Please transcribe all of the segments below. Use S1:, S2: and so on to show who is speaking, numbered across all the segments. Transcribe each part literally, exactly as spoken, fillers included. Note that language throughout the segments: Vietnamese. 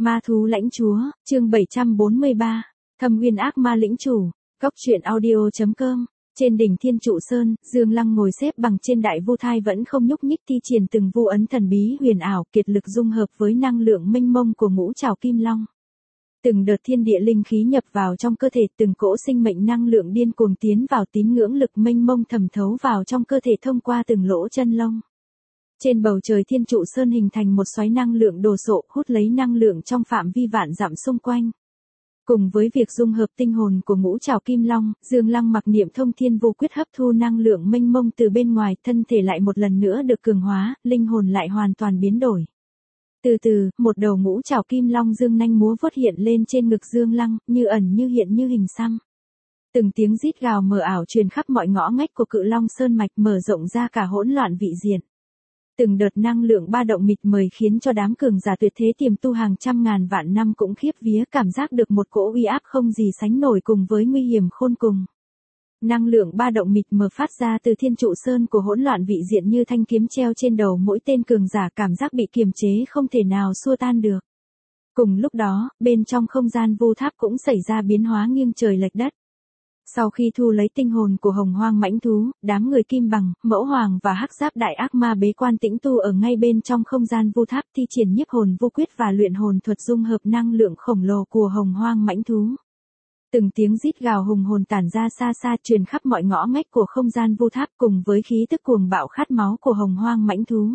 S1: Ma thú lãnh chúa, chương bảy trăm bốn mươi ba, Thâm Uyên ác ma lĩnh chủ, Cốc truyện audio chấm com. Trên đỉnh Thiên Trụ Sơn, Dương Lăng ngồi xếp bằng trên đại vu thai vẫn không nhúc nhích thi triển từng vu ấn thần bí huyền ảo, kiệt lực dung hợp với năng lượng mênh mông của ngũ trảo kim long. Từng đợt thiên địa linh khí nhập vào trong cơ thể, từng cỗ sinh mệnh năng lượng điên cuồng tiến vào, tín ngưỡng lực mênh mông thẩm thấu vào trong cơ thể thông qua từng lỗ chân lông. Trên bầu trời Thiên Trụ Sơn hình thành một xoáy năng lượng đồ sộ, hút lấy năng lượng trong phạm vi vạn dặm xung quanh. Cùng với việc dung hợp tinh hồn của ngũ trảo kim long, Dương Lăng mặc niệm thông thiên vô quyết hấp thu năng lượng mênh mông từ bên ngoài, thân thể lại một lần nữa được cường hóa, linh hồn lại hoàn toàn biến đổi. Từ từ, một đầu ngũ trảo kim long dương nanh múa vuốt hiện lên trên ngực Dương Lăng, như ẩn như hiện như hình xăm. Từng tiếng rít gào mờ ảo truyền khắp mọi ngõ ngách của Cự Long Sơn mạch, mở rộng ra cả hỗn loạn vị diện. Từng đợt năng lượng ba động mịt mời khiến cho đám cường giả tuyệt thế tiềm tu hàng trăm ngàn vạn năm cũng khiếp vía, cảm giác được một cỗ uy áp không gì sánh nổi cùng với nguy hiểm khôn cùng. Năng lượng ba động mịt mờ phát ra từ Thiên Trụ Sơn của hỗn loạn vị diện như thanh kiếm treo trên đầu mỗi tên cường giả, cảm giác bị kiềm chế không thể nào xua tan được. Cùng lúc đó, bên trong không gian vu tháp cũng xảy ra biến hóa nghiêng trời lệch đất. Sau khi thu lấy tinh hồn của hồng hoang mãnh thú, đám người Kim Bằng, Mẫu Hoàng và Hắc Giáp đại ác ma bế quan tĩnh tu ở ngay bên trong không gian vu tháp, thi triển nhiếp hồn vu quyết và luyện hồn thuật dung hợp năng lượng khổng lồ của hồng hoang mãnh thú. Từng tiếng rít gào hùng hồn tản ra xa xa truyền khắp mọi ngõ ngách của không gian vu tháp cùng với khí tức cuồng bạo khát máu của hồng hoang mãnh thú.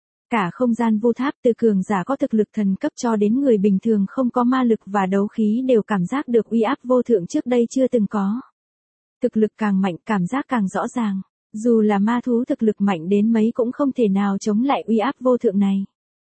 S1: Cả không gian vu tháp từ cường giả có thực lực thần cấp cho đến người bình thường không có ma lực và đấu khí đều cảm giác được uy áp vô thượng trước đây chưa từng có. Thực lực càng mạnh, cảm giác càng rõ ràng, dù là ma thú thực lực mạnh đến mấy cũng không thể nào chống lại uy áp vô thượng này.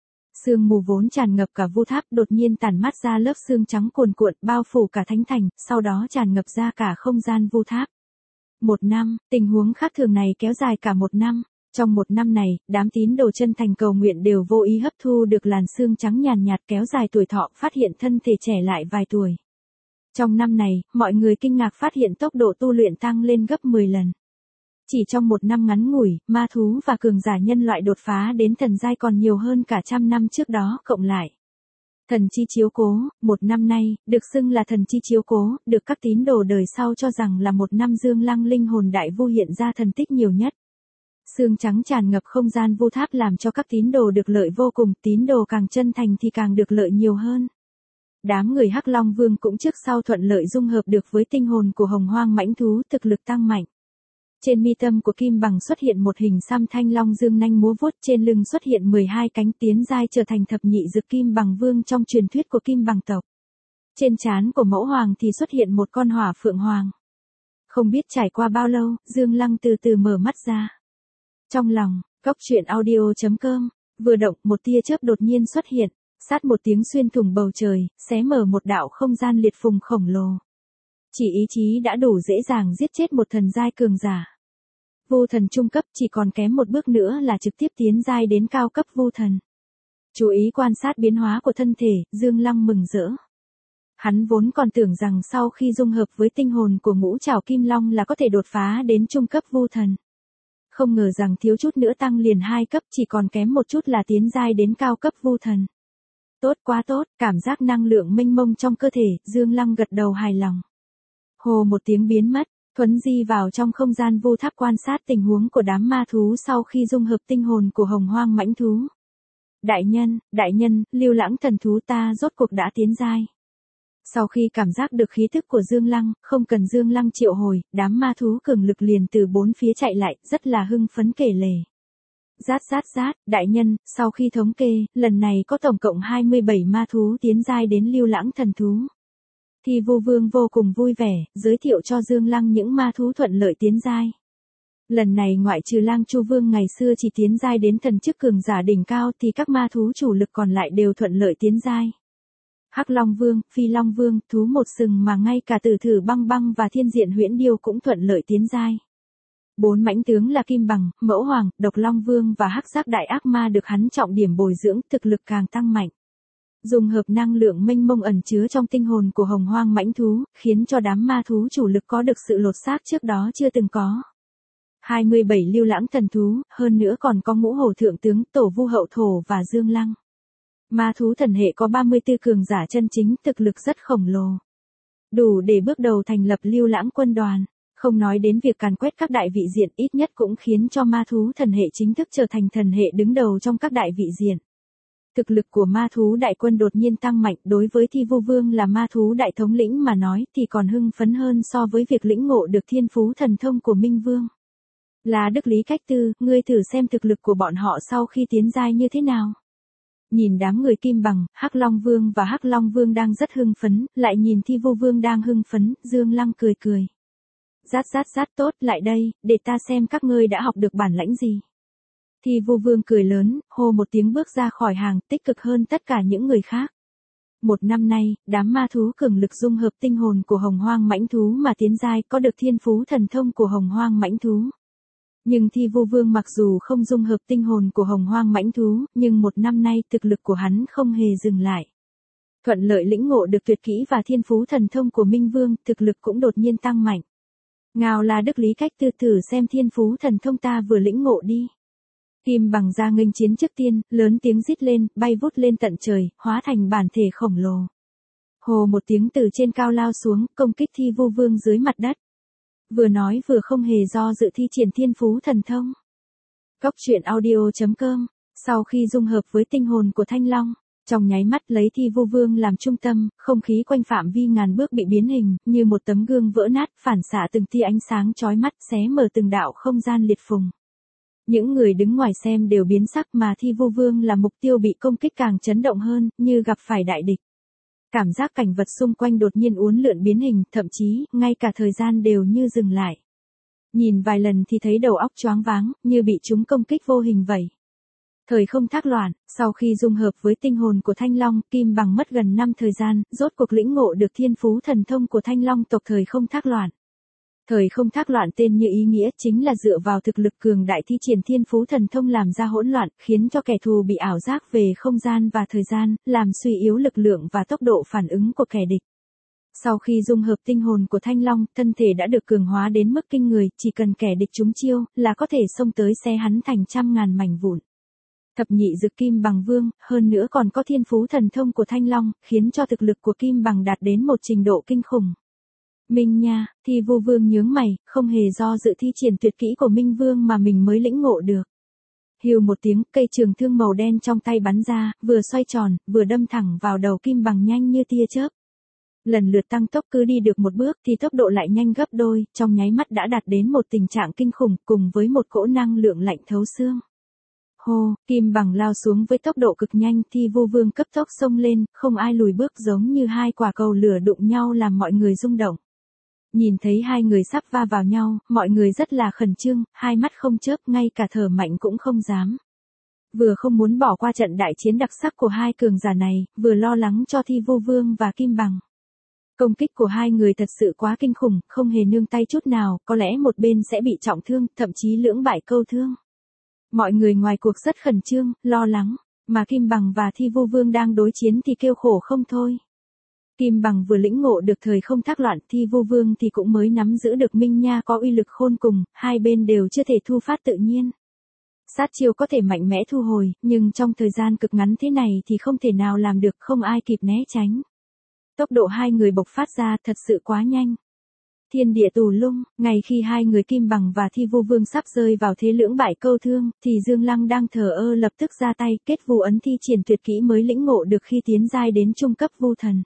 S1: Sương mù vốn tràn ngập cả vu tháp đột nhiên tản mát ra lớp sương trắng cuồn cuộn bao phủ cả thánh thành, sau đó tràn ngập ra cả không gian vu tháp. Một năm, tình huống khác thường này kéo dài cả một năm. Trong một năm này, đám tín đồ chân thành cầu nguyện đều vô ý hấp thu được làn sương trắng nhàn nhạt kéo dài tuổi thọ, phát hiện thân thể trẻ lại vài tuổi. Trong năm này, mọi người kinh ngạc phát hiện tốc độ tu luyện tăng lên gấp mười lần. Chỉ trong một năm ngắn ngủi, ma thú và cường giả nhân loại đột phá đến thần giai còn nhiều hơn cả trăm năm trước đó cộng lại. Thần chi chiếu cố, một năm nay, được xưng là thần chi chiếu cố, được các tín đồ đời sau cho rằng là một năm Dương Lăng linh hồn đại vu hiện ra thần tích nhiều nhất. Sương trắng tràn ngập không gian vu tháp làm cho các tín đồ được lợi vô cùng, tín đồ càng chân thành thì càng được lợi nhiều hơn. Đám người Hắc Long Vương cũng trước sau thuận lợi dung hợp được với tinh hồn của hồng hoang mãnh thú, thực lực tăng mạnh. Trên mi tâm của Kim Bằng xuất hiện một hình xăm thanh long dương nanh múa vuốt, trên lưng xuất hiện mười hai cánh, tiến giai trở thành thập nhị dực Kim Bằng Vương trong truyền thuyết của Kim Bằng tộc. Trên trán của Mẫu Hoàng thì xuất hiện một con hỏa phượng hoàng. Không biết trải qua bao lâu, Dương Lăng từ từ mở mắt ra. Trong lòng, Cốc truyện audio chấm com, vừa động một tia chớp đột nhiên xuất hiện, sát một tiếng xuyên thủng bầu trời, xé mở một đạo không gian liệt phùng khổng lồ. Chỉ ý chí đã đủ dễ dàng giết chết một thần giai cường giả. Vu thần trung cấp, chỉ còn kém một bước nữa là trực tiếp tiến giai đến cao cấp vu thần. Chú ý quan sát biến hóa của thân thể, Dương Lăng mừng rỡ. Hắn vốn còn tưởng rằng sau khi dung hợp với tinh hồn của ngũ trảo kim long là có thể đột phá đến trung cấp vu thần. Không ngờ rằng thiếu chút nữa tăng liền hai cấp, chỉ còn kém một chút là tiến giai đến cao cấp vu thần. Tốt quá tốt, cảm giác năng lượng mênh mông trong cơ thể, Dương Lăng gật đầu hài lòng. Hồ một tiếng biến mất, thuấn di vào trong không gian vu tháp quan sát tình huống của đám ma thú sau khi dung hợp tinh hồn của hồng hoang mãnh thú. Đại nhân, đại nhân, Lưu Lãng thần thú ta rốt cuộc đã tiến giai. Sau khi cảm giác được khí thức của Dương Lăng, không cần Dương Lăng triệu hồi, đám ma thú cường lực liền từ bốn phía chạy lại, rất là hưng phấn kể lể. Rát rát rát, đại nhân, sau khi thống kê, lần này có tổng cộng hai mươi bảy ma thú tiến giai đến Lưu Lãng thần thú. Thì Vu Vương vô cùng vui vẻ, giới thiệu cho Dương Lăng những ma thú thuận lợi tiến giai. Lần này ngoại trừ Lang Chu Vương ngày xưa chỉ tiến giai đến thần chức cường giả đỉnh cao thì các ma thú chủ lực còn lại đều thuận lợi tiến giai. Hắc Long Vương, Phi Long Vương, thú một sừng mà ngay cả Tử Thử Băng Băng và Thiên Diện Huyễn Điêu cũng thuận lợi tiến giai. Bốn mãnh tướng là Kim Bằng, Mẫu Hoàng, Độc Long Vương và Hắc Giác đại ác ma được hắn trọng điểm bồi dưỡng, thực lực càng tăng mạnh. Dùng hợp năng lượng mênh mông ẩn chứa trong tinh hồn của hồng hoang mãnh thú, khiến cho đám ma thú chủ lực có được sự lột xác trước đó chưa từng có. hai mươi bảy Lưu Lãng thần thú, hơn nữa còn có Ngũ Hổ thượng tướng, Tổ Vu hậu thổ và Dương Lăng. Ma thú thần hệ có ba mươi tư cường giả chân chính, thực lực rất khổng lồ. Đủ để bước đầu thành lập Lưu Lãng quân đoàn. Không nói đến việc càn quét các đại vị diện, ít nhất cũng khiến cho ma thú thần hệ chính thức trở thành thần hệ đứng đầu trong các đại vị diện. Thực lực của ma thú đại quân đột nhiên tăng mạnh, đối với Thi Vu Vương là ma thú đại thống lĩnh mà nói thì còn hưng phấn hơn so với việc lĩnh ngộ được thiên phú thần thông của Minh Vương. Là Đức Lý Cách Tư, ngươi thử xem thực lực của bọn họ sau khi tiến giai như thế nào. Nhìn đám người Kim Bằng, Hắc Long Vương và Hắc Long Vương đang rất hưng phấn, lại nhìn Thi Vu Vương đang hưng phấn, Dương Lăng cười cười. Rát rát rát, tốt, lại đây, để ta xem các ngươi đã học được bản lãnh gì. Thi Vu Vương cười lớn, hô một tiếng bước ra khỏi hàng, tích cực hơn tất cả những người khác. Một năm nay, đám ma thú cường lực dung hợp tinh hồn của Hồng Hoang mãnh thú mà tiến giai, có được thiên phú thần thông của Hồng Hoang mãnh thú. Nhưng Thi Vu Vương mặc dù không dung hợp tinh hồn của Hồng Hoang mãnh thú, nhưng một năm nay thực lực của hắn không hề dừng lại. Thuận lợi lĩnh ngộ được tuyệt kỹ và thiên phú thần thông của Minh Vương, thực lực cũng đột nhiên tăng mạnh. Ngao là Đức Lý Cách Tư, thử xem thiên phú thần thông ta vừa lĩnh ngộ đi. Kim Bằng ra nghênh chiến trước tiên, lớn tiếng rít lên, bay vút lên tận trời, hóa thành bản thể khổng lồ. Hồ một tiếng từ trên cao lao xuống, công kích Thi Vu Vương dưới mặt đất. Vừa nói vừa không hề do dự thi triển thiên phú thần thông. Cốc truyện audio chấm com. Sau khi dung hợp với tinh hồn của Thanh Long, trong nháy mắt lấy Thi Vu Vương làm trung tâm, không khí quanh phạm vi ngàn bước bị biến hình, như một tấm gương vỡ nát, phản xạ từng tia ánh sáng chói mắt, xé mở từng đạo không gian liệt phùng. Những người đứng ngoài xem đều biến sắc, mà Thi Vu Vương là mục tiêu bị công kích càng chấn động hơn, như gặp phải đại địch. Cảm giác cảnh vật xung quanh đột nhiên uốn lượn biến hình, thậm chí, ngay cả thời gian đều như dừng lại. Nhìn vài lần thì thấy đầu óc choáng váng, như bị chúng công kích vô hình vậy. Thời không thác loạn, sau khi dung hợp với tinh hồn của Thanh Long, Kim Bằng mất gần năm thời gian, rốt cuộc lĩnh ngộ được thiên phú thần thông của Thanh Long tộc thời không thác loạn. Thời không thác loạn tên như ý nghĩa, chính là dựa vào thực lực cường đại thi triển thiên phú thần thông làm ra hỗn loạn, khiến cho kẻ thù bị ảo giác về không gian và thời gian, làm suy yếu lực lượng và tốc độ phản ứng của kẻ địch. Sau khi dung hợp tinh hồn của Thanh Long, thân thể đã được cường hóa đến mức kinh người, chỉ cần kẻ địch trúng chiêu, là có thể xông tới xé hắn thành trăm ngàn mảnh vụn. Thập nhị dực Kim Bằng Vương, hơn nữa còn có thiên phú thần thông của Thanh Long, khiến cho thực lực của Kim Bằng đạt đến một trình độ kinh khủng. Minh nha, Thi Vu Vương nhướng mày, không hề do dự thi triển tuyệt kỹ của Minh Vương mà mình mới lĩnh ngộ được. Hưu một tiếng, cây trường thương màu đen trong tay bắn ra, vừa xoay tròn, vừa đâm thẳng vào đầu Kim Bằng nhanh như tia chớp. Lần lượt tăng tốc, cứ đi được một bước thì tốc độ lại nhanh gấp đôi, trong nháy mắt đã đạt đến một tình trạng kinh khủng, cùng với một cỗ năng lượng lạnh thấu xương. Hô, Kim Bằng lao xuống với tốc độ cực nhanh, Thi Vu Vương cấp tốc xông lên, không ai lùi bước, giống như hai quả cầu lửa đụng nhau làm mọi người rung động. Nhìn thấy hai người sắp va vào nhau, mọi người rất là khẩn trương, hai mắt không chớp, ngay cả thở mạnh cũng không dám. Vừa không muốn bỏ qua trận đại chiến đặc sắc của hai cường giả này, vừa lo lắng cho Thi Vu Vương và Kim Bằng. Công kích của hai người thật sự quá kinh khủng, không hề nương tay chút nào, có lẽ một bên sẽ bị trọng thương, thậm chí lưỡng bại câu thương. Mọi người ngoài cuộc rất khẩn trương, lo lắng, mà Kim Bằng và Thi Vu Vương đang đối chiến thì kêu khổ không thôi. Kim Bằng vừa lĩnh ngộ được thời không thác loạn, Thi Vu Vương thì cũng mới nắm giữ được Minh Nha có uy lực khôn cùng, hai bên đều chưa thể thu phát tự nhiên. Sát chiêu có thể mạnh mẽ thu hồi, nhưng trong thời gian cực ngắn thế này thì không thể nào làm được, không ai kịp né tránh. Tốc độ hai người bộc phát ra thật sự quá nhanh. Thiên địa tù lung, ngay khi hai người Kim Bằng và Thi Vu Vương sắp rơi vào thế lưỡng bại câu thương, thì Dương Lăng đang thờ ơ lập tức ra tay, kết vu ấn thi triển tuyệt kỹ mới lĩnh ngộ được khi tiến giai đến trung cấp vu thần.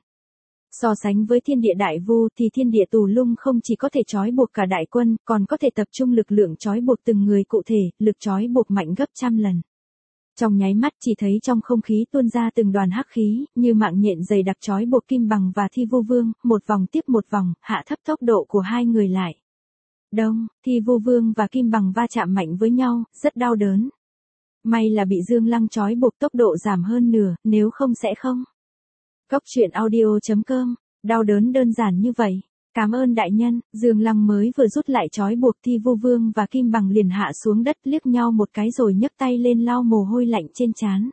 S1: So sánh với thiên địa đại vu thì thiên địa tù lung không chỉ có thể trói buộc cả đại quân, còn có thể tập trung lực lượng trói buộc từng người cụ thể, lực trói buộc mạnh gấp trăm lần. Trong nháy mắt chỉ thấy trong không khí tuôn ra từng đoàn hắc khí, như mạng nhện dày đặc trói buộc Kim Bằng và Thi Vu Vương, một vòng tiếp một vòng, hạ thấp tốc độ của hai người lại. Đông, Thi Vu Vương và Kim Bằng va chạm mạnh với nhau, rất đau đớn. May là bị Dương Lăng trói buộc, tốc độ giảm hơn nửa, nếu không sẽ không. Cốc truyện audio chấm com, đau đớn đơn giản như vậy. Cảm ơn đại nhân. Dương Lăng mới vừa rút lại trói buộc, Thi Vu Vương và Kim Bằng liền hạ xuống đất, liếc nhau một cái rồi nhấc tay lên lau mồ hôi lạnh trên trán.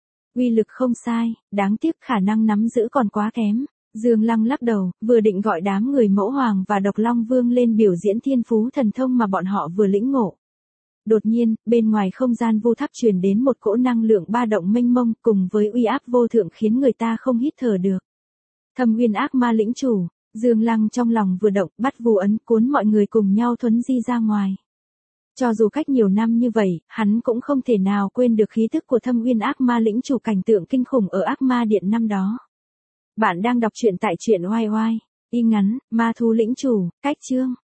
S1: Uy lực không sai, đáng tiếc khả năng nắm giữ còn quá kém. Dương Lăng lắc đầu, vừa định gọi đám người Mẫu Hoàng và Độc Long Vương lên biểu diễn thiên phú thần thông mà bọn họ vừa lĩnh ngộ. Đột nhiên, bên ngoài không gian vu tháp truyền đến một cỗ năng lượng ba động mênh mông cùng với uy áp vô thượng khiến người ta không hít thở được. Thâm Uyên ác ma lĩnh chủ, Dương Lăng trong lòng vừa động, bắt vu ấn cuốn mọi người cùng nhau thuấn di ra ngoài. Cho dù cách nhiều năm như vậy, hắn cũng không thể nào quên được khí tức của Thâm Uyên ác ma lĩnh chủ cảnh tượng kinh khủng ở ác ma điện năm đó. Bạn đang đọc truyện tại truyện oai oai. Y ngắn, ma thú lĩnh chủ, cách chương.